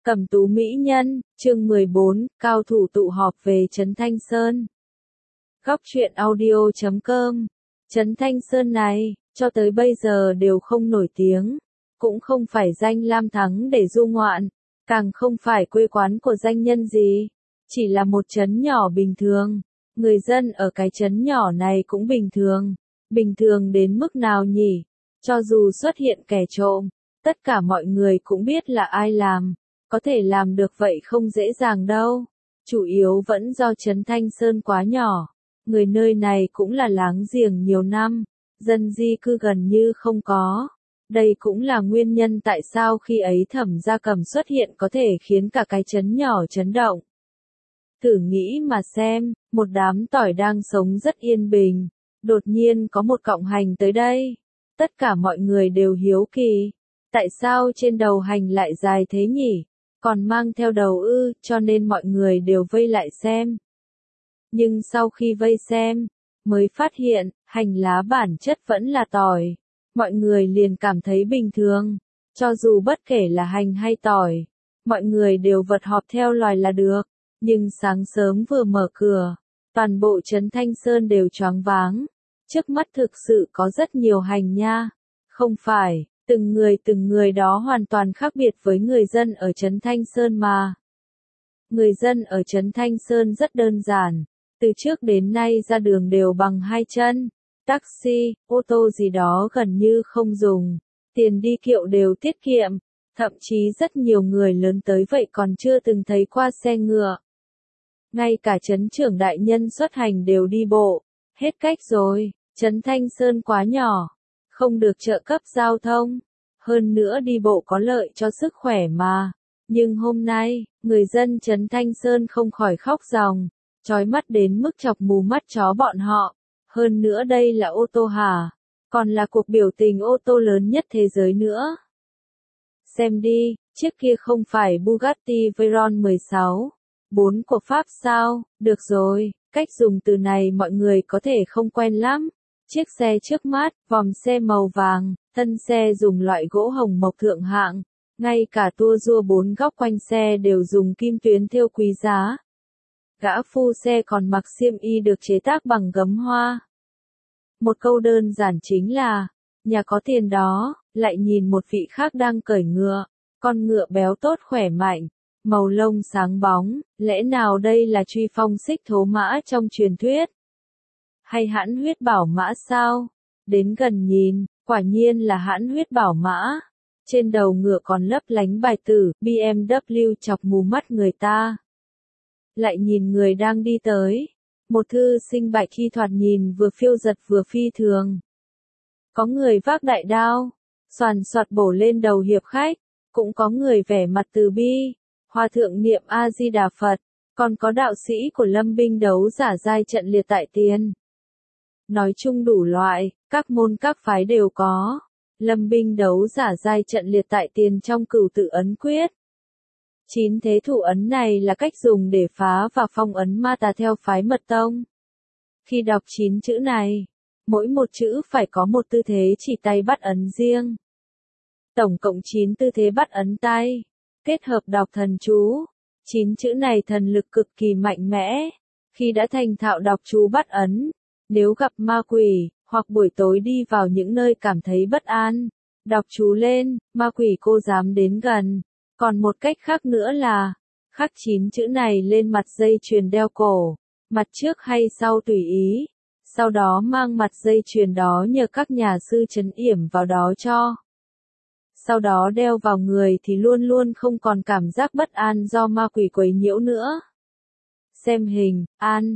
Cẩm tú mỹ nhân, chương 14, cao thủ tụ họp về Trấn Thanh Sơn. Góc truyện audio.com. Trấn Thanh Sơn này, cho tới bây giờ đều không nổi tiếng, cũng không phải danh lam thắng để du ngoạn, càng không phải quê quán của danh nhân gì, chỉ là một trấn nhỏ bình thường. Người dân ở cái trấn nhỏ này cũng bình thường đến mức nào nhỉ? Cho dù xuất hiện kẻ trộm, tất cả mọi người cũng biết là ai làm. Có thể làm được vậy không dễ dàng đâu. Chủ yếu vẫn do Trấn Thanh Sơn quá nhỏ. Người nơi này cũng là láng giềng nhiều năm. Dân di cư gần như không có. Đây cũng là nguyên nhân tại sao khi ấy Thẩm Gia Cầm xuất hiện có thể khiến cả cái trấn nhỏ chấn động. Thử nghĩ mà xem, một đám tỏi đang sống rất yên bình. Đột nhiên có một cọng hành tới đây. Tất cả mọi người đều hiếu kỳ. Tại sao trên đầu hành lại dài thế nhỉ? Còn mang theo đầu ư, cho nên mọi người đều vây lại xem. Nhưng sau khi vây xem, mới phát hiện, hành lá bản chất vẫn là tỏi. Mọi người liền cảm thấy bình thường. Cho dù bất kể là hành hay tỏi, mọi người đều vật họp theo loài là được. Nhưng sáng sớm vừa mở cửa, toàn bộ Trấn Thanh Sơn đều choáng váng. Trước mắt thực sự có rất nhiều hành nha. Không phải. Từng người đó hoàn toàn khác biệt với người dân ở Trấn Thanh Sơn mà. Người dân ở Trấn Thanh Sơn rất đơn giản, từ trước đến nay ra đường đều bằng hai chân, taxi, ô tô gì đó gần như không dùng, tiền đi kiệu đều tiết kiệm, thậm chí rất nhiều người lớn tới vậy còn chưa từng thấy qua xe ngựa. Ngay cả trấn trưởng đại nhân xuất hành đều đi bộ, hết cách rồi, Trấn Thanh Sơn quá nhỏ. Không được trợ cấp giao thông, hơn nữa đi bộ có lợi cho sức khỏe mà. Nhưng hôm nay, người dân Trấn Thanh Sơn không khỏi khóc ròng, chói mắt đến mức chọc mù mắt chó bọn họ. Hơn nữa đây là ô tô hả? Còn là cuộc biểu tình ô tô lớn nhất thế giới nữa. Xem đi, chiếc kia không phải Bugatti Veyron 16, 4 của Pháp sao? Được rồi, cách dùng từ này mọi người có thể không quen lắm. Chiếc xe trước mắt, vòm xe màu vàng, thân xe dùng loại gỗ hồng mộc thượng hạng, ngay cả tua rua 4 góc quanh xe đều dùng kim tuyến thêu quý giá. Gã phu xe còn mặc xiêm y được chế tác bằng gấm hoa. Một câu đơn giản chính là, nhà có tiền đó, lại nhìn một vị khác đang cởi ngựa, con ngựa béo tốt khỏe mạnh, màu lông sáng bóng, lẽ nào đây là truy phong xích thố mã trong truyền thuyết? Hay hãn huyết bảo mã sao? Đến gần nhìn, quả nhiên là hãn huyết bảo mã. Trên đầu ngựa còn lấp lánh bài tử, BMW chọc mù mắt người ta. Lại nhìn người đang đi tới. Một thư sinh bạch khi thoạt nhìn vừa phiêu giật vừa phi thường. Có người vác đại đao, xoàn xoạt bổ lên đầu hiệp khách. Cũng có người vẻ mặt từ bi, hòa thượng niệm A-di-đà Phật. Còn có đạo sĩ của Lâm binh đấu giả giai trận liệt tại tiền. Nói chung đủ loại, các môn các phái đều có. Lâm binh đấu giả giai trận liệt tại tiền trong Cửu Tự ấn quyết. 9 thế thủ ấn này là cách dùng để phá và phong ấn ma tà theo phái Mật Tông. Khi đọc 9 chữ này, mỗi một chữ phải có một tư thế chỉ tay bắt ấn riêng. Tổng cộng 9 tư thế bắt ấn tay, kết hợp đọc thần chú. 9 chữ này thần lực cực kỳ mạnh mẽ. Khi đã thành thạo đọc chú bắt ấn, nếu gặp ma quỷ, hoặc buổi tối đi vào những nơi cảm thấy bất an, đọc chú lên, ma quỷ cô dám đến gần. Còn một cách khác nữa là, khắc 9 chữ này lên mặt dây chuyền đeo cổ, mặt trước hay sau tùy ý, sau đó mang mặt dây chuyền đó nhờ các nhà sư trấn yểm vào đó cho. Sau đó đeo vào người thì luôn luôn không còn cảm giác bất an do ma quỷ quấy nhiễu nữa. Xem hình,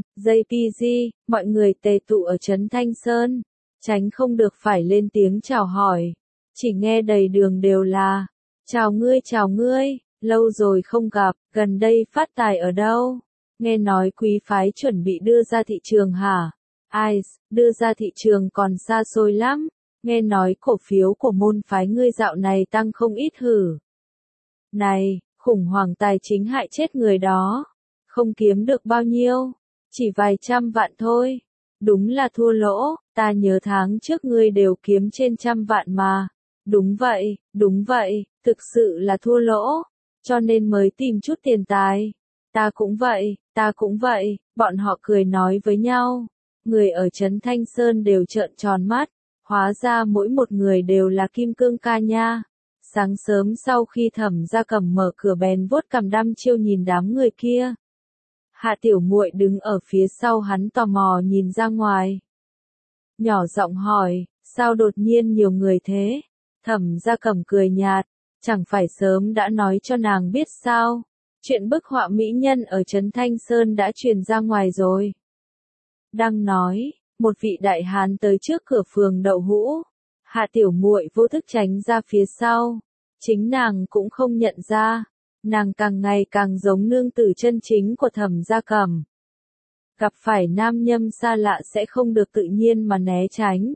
JPG, mọi người tề tụ ở Trấn Thanh Sơn, tránh không được phải lên tiếng chào hỏi. Chỉ nghe đầy đường đều là, chào ngươi, lâu rồi không gặp, gần đây phát tài ở đâu? Nghe nói quý phái chuẩn bị đưa ra thị trường hả? Ai, đưa ra thị trường còn xa xôi lắm, nghe nói cổ phiếu của môn phái ngươi dạo này tăng không ít hử. Này, khủng hoảng tài chính hại chết người đó. Không kiếm được bao nhiêu, chỉ vài trăm vạn thôi. Đúng là thua lỗ, ta nhớ tháng trước ngươi đều kiếm trên 100 vạn mà. Đúng vậy, thực sự là thua lỗ. cho nên mới tìm chút tiền tài. Ta cũng vậy, bọn họ cười nói với nhau. Người ở Trấn Thanh Sơn đều trợn tròn mắt, hóa ra mỗi một người đều là kim cương ca nha. Sáng sớm sau khi Thẩm Gia Cẩm mở cửa bèn vuốt cằm đăm chiêu nhìn đám người kia. Hạ Tiểu Muội đứng ở phía sau hắn tò mò nhìn ra ngoài. Nhỏ giọng hỏi, sao đột nhiên nhiều người thế? Thẩm Gia Cẩm cười nhạt, chẳng phải sớm đã nói cho nàng biết sao? Chuyện bức họa mỹ nhân ở Trấn Thanh Sơn đã truyền ra ngoài rồi. Đang nói, một vị đại hán tới trước cửa phường đậu hũ. Hạ Tiểu Muội vô thức tránh ra phía sau. Chính nàng cũng không nhận ra. Nàng càng ngày càng giống nương tử chân chính của Thẩm Gia Cẩm. Gặp phải nam nhâm xa lạ sẽ không được tự nhiên mà né tránh.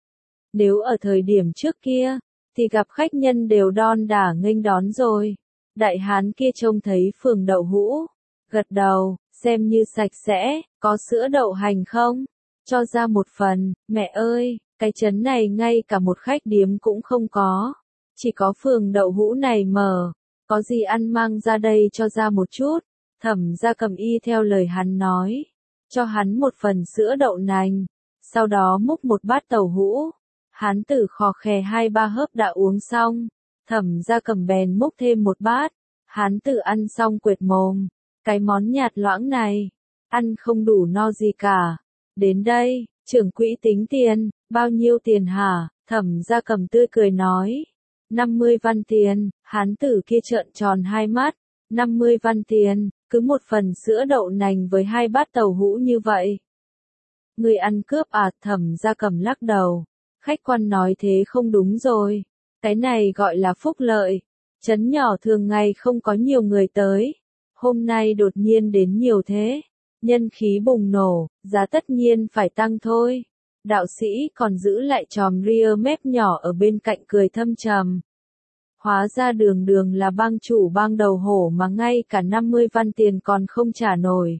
Nếu ở thời điểm trước kia, thì gặp khách nhân đều đon đả nghênh đón rồi. Đại hán kia trông thấy phường đậu hũ, gật đầu, xem như sạch sẽ, có sữa đậu hành không? Cho ra một phần, mẹ ơi, cái trấn này ngay cả một khách điếm cũng không có. Chỉ có phường đậu hũ này mở, có gì ăn mang ra đây cho ra một chút. Thẩm Gia Cẩm y theo lời hắn nói, cho hắn một phần sữa đậu nành, sau đó múc một bát tàu hũ. Hán tử khò khè 2-3 hớp đã uống xong, Thẩm Gia Cẩm bèn múc thêm một bát. Hán tử ăn xong quệt mồm, cái món nhạt loãng này, ăn không đủ no gì cả. Đến đây, trưởng quỹ tính tiền, bao nhiêu tiền hả? Thẩm Gia Cẩm tươi cười nói, 50 văn tiền. Hán tử kia trợn tròn hai mắt, 50 văn tiền, cứ một phần sữa đậu nành với 2 bát tàu hũ như vậy. Người ăn cướp à? Thẩm Gia Cẩm lắc đầu, khách quan nói thế không đúng rồi, cái này gọi là phúc lợi. Trấn nhỏ thường ngày không có nhiều người tới, hôm nay đột nhiên đến nhiều thế, nhân khí bùng nổ, giá tất nhiên phải tăng thôi. Đạo sĩ còn giữ lại chòm ria mép nhỏ ở bên cạnh cười thâm trầm. Hóa ra Đường Đường là bang chủ bang đầu hổ mà ngay cả 50 văn tiền còn không trả nổi.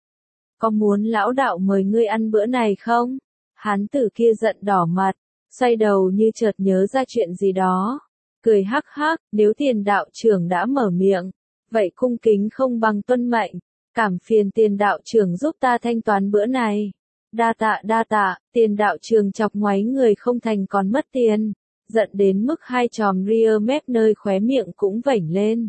Có muốn lão đạo mời ngươi ăn bữa này không? Hán tử kia giận đỏ mặt, xoay đầu như chợt nhớ ra chuyện gì đó. Cười hắc hắc, nếu Tiền đạo trưởng đã mở miệng, vậy cung kính không bằng tuân mệnh, cảm phiền Tiền đạo trưởng giúp ta thanh toán bữa này. Đa tạ, Tiền đạo trưởng chọc ngoáy người không thành còn mất tiền, giận đến mức hai chòm ria mép nơi khóe miệng cũng vểnh lên.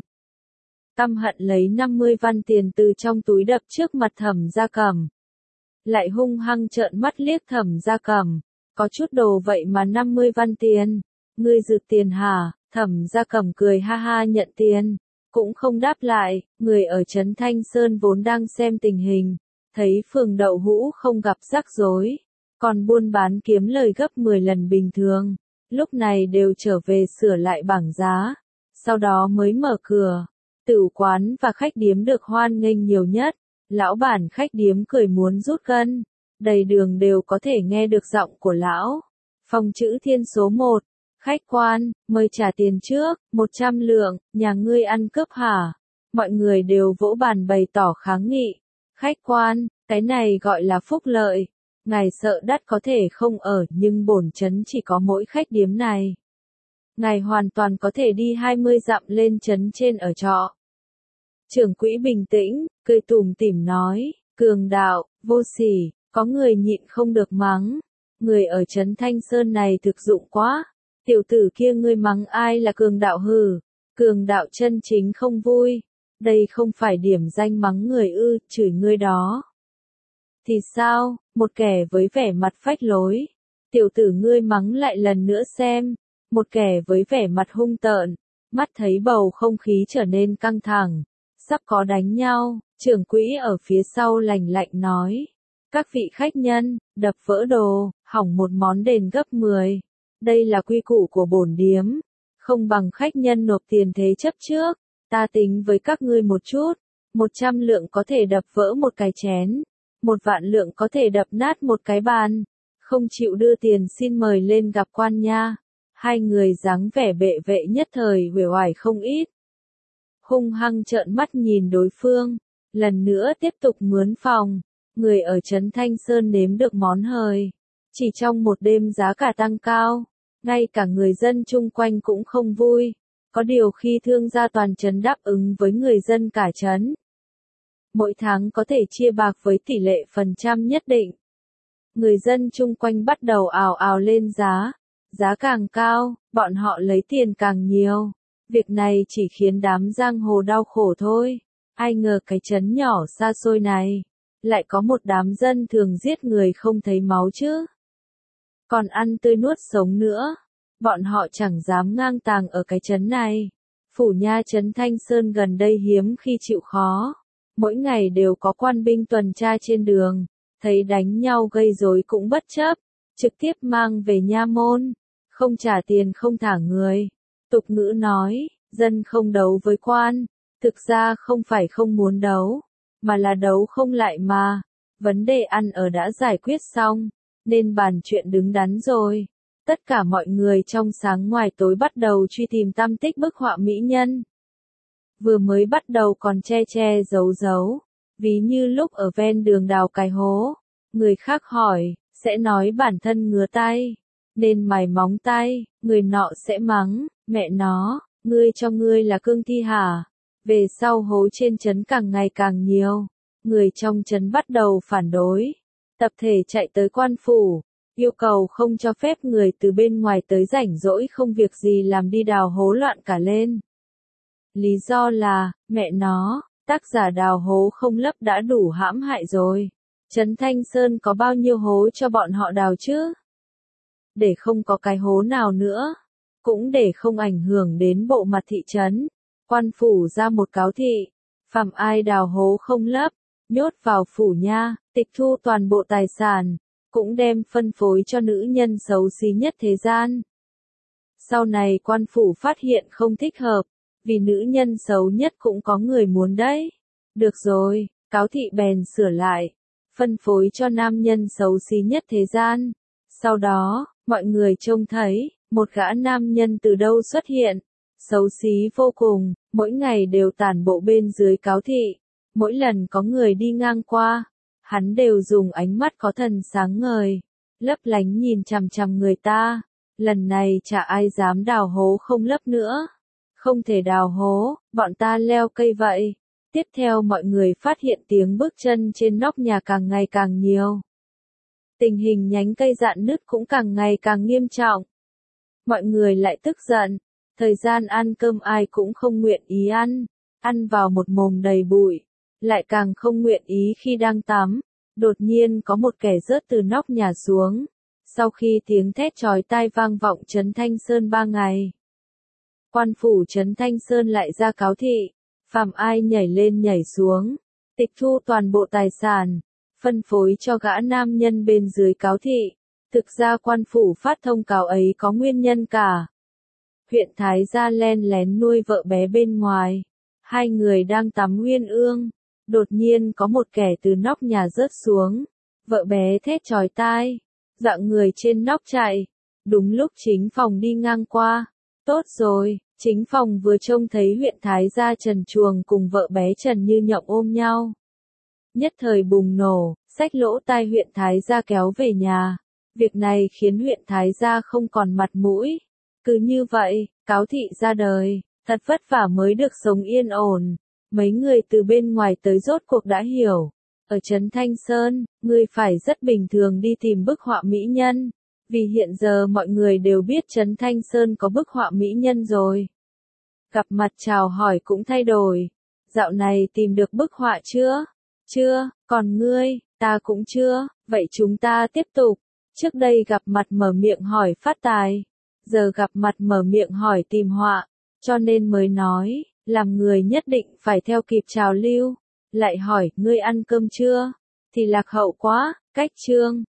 Căm hận lấy 50 văn tiền từ trong túi đập trước mặt Thẩm Gia Cẩm. Lại hung hăng trợn mắt liếc Thẩm Gia Cẩm, có chút đồ vậy mà 50 văn tiền, ngươi rực tiền hả? Thẩm Gia Cẩm cười ha ha nhận tiền, cũng không đáp lại. Người ở Trấn Thanh Sơn vốn đang xem tình hình, thấy phường đậu hũ không gặp rắc rối, còn buôn bán kiếm lời gấp 10 lần bình thường, lúc này đều trở về sửa lại bảng giá, sau đó mới mở cửa. Tửu quán và khách điếm được hoan nghênh nhiều nhất, lão bản khách điếm cười muốn rút gân, đầy đường đều có thể nghe được giọng của lão. Phòng chữ Thiên số 1. Khách quan, mời trả tiền trước, 100 lượng, nhà ngươi ăn cướp hả? Mọi người đều vỗ bàn bày tỏ kháng nghị. Khách quan, cái này gọi là phúc lợi. Ngài sợ đắt có thể không ở nhưng bổn trấn chỉ có mỗi khách điếm này. Ngài hoàn toàn có thể đi 20 dặm lên trấn trên ở trọ. Trưởng quỹ bình tĩnh, cười tủm tỉm nói, cường đạo, vô sỉ, có người nhịn không được mắng. Người ở Trấn Thanh Sơn này thực dụng quá. Tiểu tử kia ngươi mắng ai là cường đạo hừ, cường đạo chân chính không vui. Đây không phải điểm danh mắng người ư, chửi ngươi đó. Thì sao, một kẻ với vẻ mặt phách lối. Tiểu tử ngươi mắng lại lần nữa xem. Một kẻ với vẻ mặt hung tợn, mắt thấy bầu không khí trở nên căng thẳng. Sắp có đánh nhau, trưởng quỹ ở phía sau lạnh lạnh nói. Các vị khách nhân, đập vỡ đồ, hỏng một món đền gấp 10. Đây là quy củ của bổn điếm. Không bằng khách nhân nộp tiền thế chấp trước. Ta tính với các ngươi một chút. 100 lượng có thể đập vỡ một cái chén. 1 vạn lượng có thể đập nát một cái bàn. Không chịu đưa tiền xin mời lên gặp quan nha. Hai người dáng vẻ bệ vệ nhất thời uể oải không ít. Hung hăng trợn mắt nhìn đối phương. Lần nữa tiếp tục mướn phòng. Người ở Trấn Thanh Sơn nếm được món hời. Chỉ trong một đêm giá cả tăng cao. Ngay cả người dân chung quanh cũng không vui. Có điều khi thương gia toàn trấn đáp ứng với người dân cả trấn, mỗi tháng có thể chia bạc với tỷ lệ phần trăm nhất định. Người dân chung quanh bắt đầu ào ào lên giá, giá càng cao, bọn họ lấy tiền càng nhiều. Việc này chỉ khiến đám giang hồ đau khổ thôi. Ai ngờ cái trấn nhỏ xa xôi này, lại có một đám dân thường giết người không thấy máu chứ. Còn ăn tươi nuốt sống nữa. Bọn họ chẳng dám ngang tàng ở cái trấn này. Phủ nha trấn Thanh Sơn gần đây hiếm khi chịu khó. Mỗi ngày đều có quan binh tuần tra trên đường. Thấy đánh nhau gây rối cũng bất chấp. Trực tiếp mang về nha môn. Không trả tiền không thả người. Tục ngữ nói, dân không đấu với quan. Thực ra không phải không muốn đấu, mà là đấu không lại mà. Vấn đề ăn ở đã giải quyết xong, nên bàn chuyện đứng đắn rồi. Tất cả mọi người trong sáng ngoài tối bắt đầu truy tìm tăm tích bức họa mỹ nhân. Vừa mới bắt đầu còn che che giấu giấu, ví như lúc ở ven đường đào cái hố. Người khác hỏi, sẽ nói bản thân ngứa tay, nên mài móng tay, người nọ sẽ mắng, mẹ nó, ngươi cho ngươi là cương thi hả? Về sau hố trên trấn càng ngày càng nhiều, người trong trấn bắt đầu phản đối, tập thể chạy tới quan phủ, yêu cầu không cho phép người từ bên ngoài tới rảnh rỗi không việc gì làm đi đào hố loạn cả lên. Lý do là, mẹ nó, tác giả đào hố không lấp đã đủ hãm hại rồi. Trấn Thanh Sơn có bao nhiêu hố cho bọn họ đào chứ? Để không có cái hố nào nữa, cũng để không ảnh hưởng đến bộ mặt thị trấn. Quan phủ ra một cáo thị, phàm ai đào hố không lấp, nhốt vào phủ nha, tịch thu toàn bộ tài sản, cũng đem phân phối cho nữ nhân xấu xí nhất thế gian. Sau này quan phủ phát hiện không thích hợp, vì nữ nhân xấu nhất cũng có người muốn đấy. Được rồi, cáo thị bèn sửa lại, phân phối cho nam nhân xấu xí nhất thế gian. Sau đó, mọi người trông thấy, một gã nam nhân từ đâu xuất hiện, xấu xí vô cùng, mỗi ngày đều tản bộ bên dưới cáo thị. Mỗi lần có người đi ngang qua, hắn đều dùng ánh mắt có thần sáng ngời, lấp lánh nhìn chằm chằm người ta. Lần này chả ai dám đào hố không lấp nữa. Không thể đào hố, bọn ta leo cây vậy. Tiếp theo mọi người phát hiện tiếng bước chân trên nóc nhà càng ngày càng nhiều. Tình hình nhánh cây rạn nứt cũng càng ngày càng nghiêm trọng. Mọi người lại tức giận. Thời gian ăn cơm ai cũng không nguyện ý ăn vào một mồm đầy bụi, lại càng không nguyện ý khi đang tắm. Đột nhiên có một kẻ rớt từ nóc nhà xuống. Sau khi tiếng thét chói tai vang vọng trấn Thanh Sơn 3 ngày, quan phủ trấn Thanh Sơn lại ra cáo thị, phàm ai nhảy lên nhảy xuống, tịch thu toàn bộ tài sản, phân phối cho gã nam nhân bên dưới cáo thị. Thực ra quan phủ phát thông cáo ấy có nguyên nhân cả. Huyện Thái Gia len lén nuôi vợ bé bên ngoài. Hai người đang tắm uyên ương. Đột nhiên có một kẻ từ nóc nhà rớt xuống. Vợ bé thét chói tai. Dạng người trên nóc chạy. Đúng lúc chính phòng đi ngang qua. Tốt rồi, chính phòng vừa trông thấy huyện Thái Gia Trần Chuồng cùng vợ bé Trần Như Nhộng ôm nhau. Nhất thời bùng nổ, xách lỗ tai huyện Thái Gia kéo về nhà. Việc này khiến huyện Thái Gia không còn mặt mũi. Cứ như vậy, cáo thị ra đời, thật vất vả mới được sống yên ổn. Mấy người từ bên ngoài tới rốt cuộc đã hiểu. Ở trấn Thanh Sơn, ngươi phải rất bình thường đi tìm bức họa mỹ nhân. Vì hiện giờ mọi người đều biết trấn Thanh Sơn có bức họa mỹ nhân rồi. Gặp mặt chào hỏi cũng thay đổi. Dạo này tìm được bức họa chưa? Chưa, còn ngươi, ta cũng chưa, vậy chúng ta tiếp tục. Trước đây gặp mặt mở miệng hỏi phát tài. Giờ gặp mặt mở miệng hỏi tìm họa, cho nên mới nói, làm người nhất định phải theo kịp trào lưu. Lại hỏi, ngươi ăn cơm chưa? Thì lạc hậu quá, cách chương.